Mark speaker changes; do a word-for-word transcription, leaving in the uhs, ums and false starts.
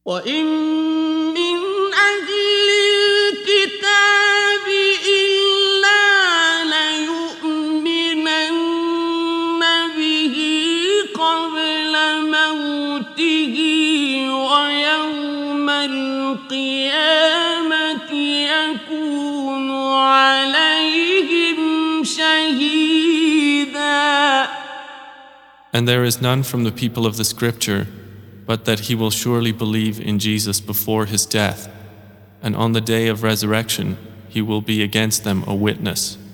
Speaker 1: وإن من أهل الكتاب إلا ليؤمنن به قبل موته ويوم القيامة يكون عليهم شهيدا.
Speaker 2: And there is none from the people of the scripture but that he will surely believe in Jesus before his death, and on the day of resurrection he will be against them a witness.